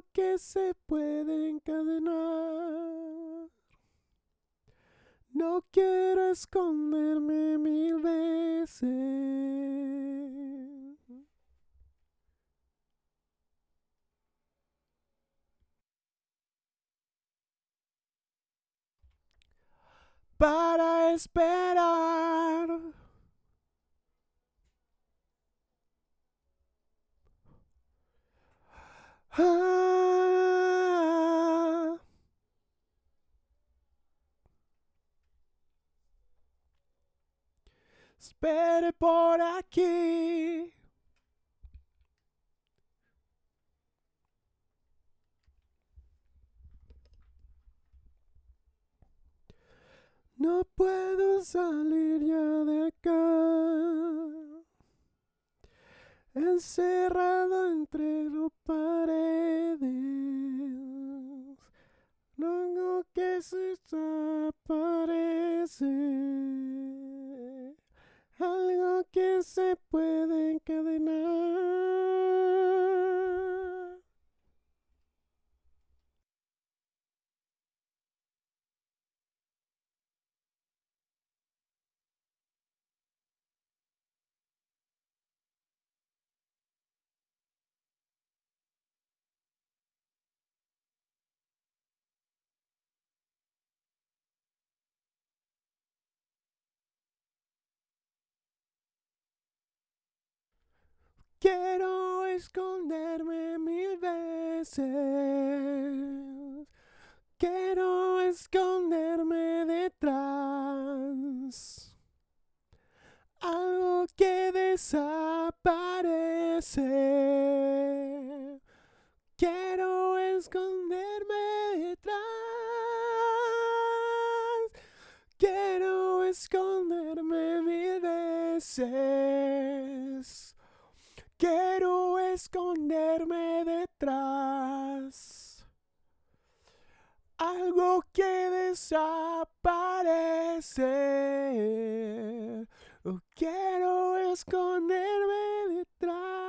que se puede encadenar. No quiero esconderme mil veces. Para esperar. Ah, espere por aquí. No puedo salir ya de acá, encerrado entre dos paredes. No que se desaparece, algo que se puede encadenar. Quiero esconderme mil veces. Quiero esconderme detrás. Algo que desaparece. Quiero esconderme detrás. Quiero esconderme mil veces. Quiero esconderme detrás. Algo que desaparece. Quiero esconderme detrás.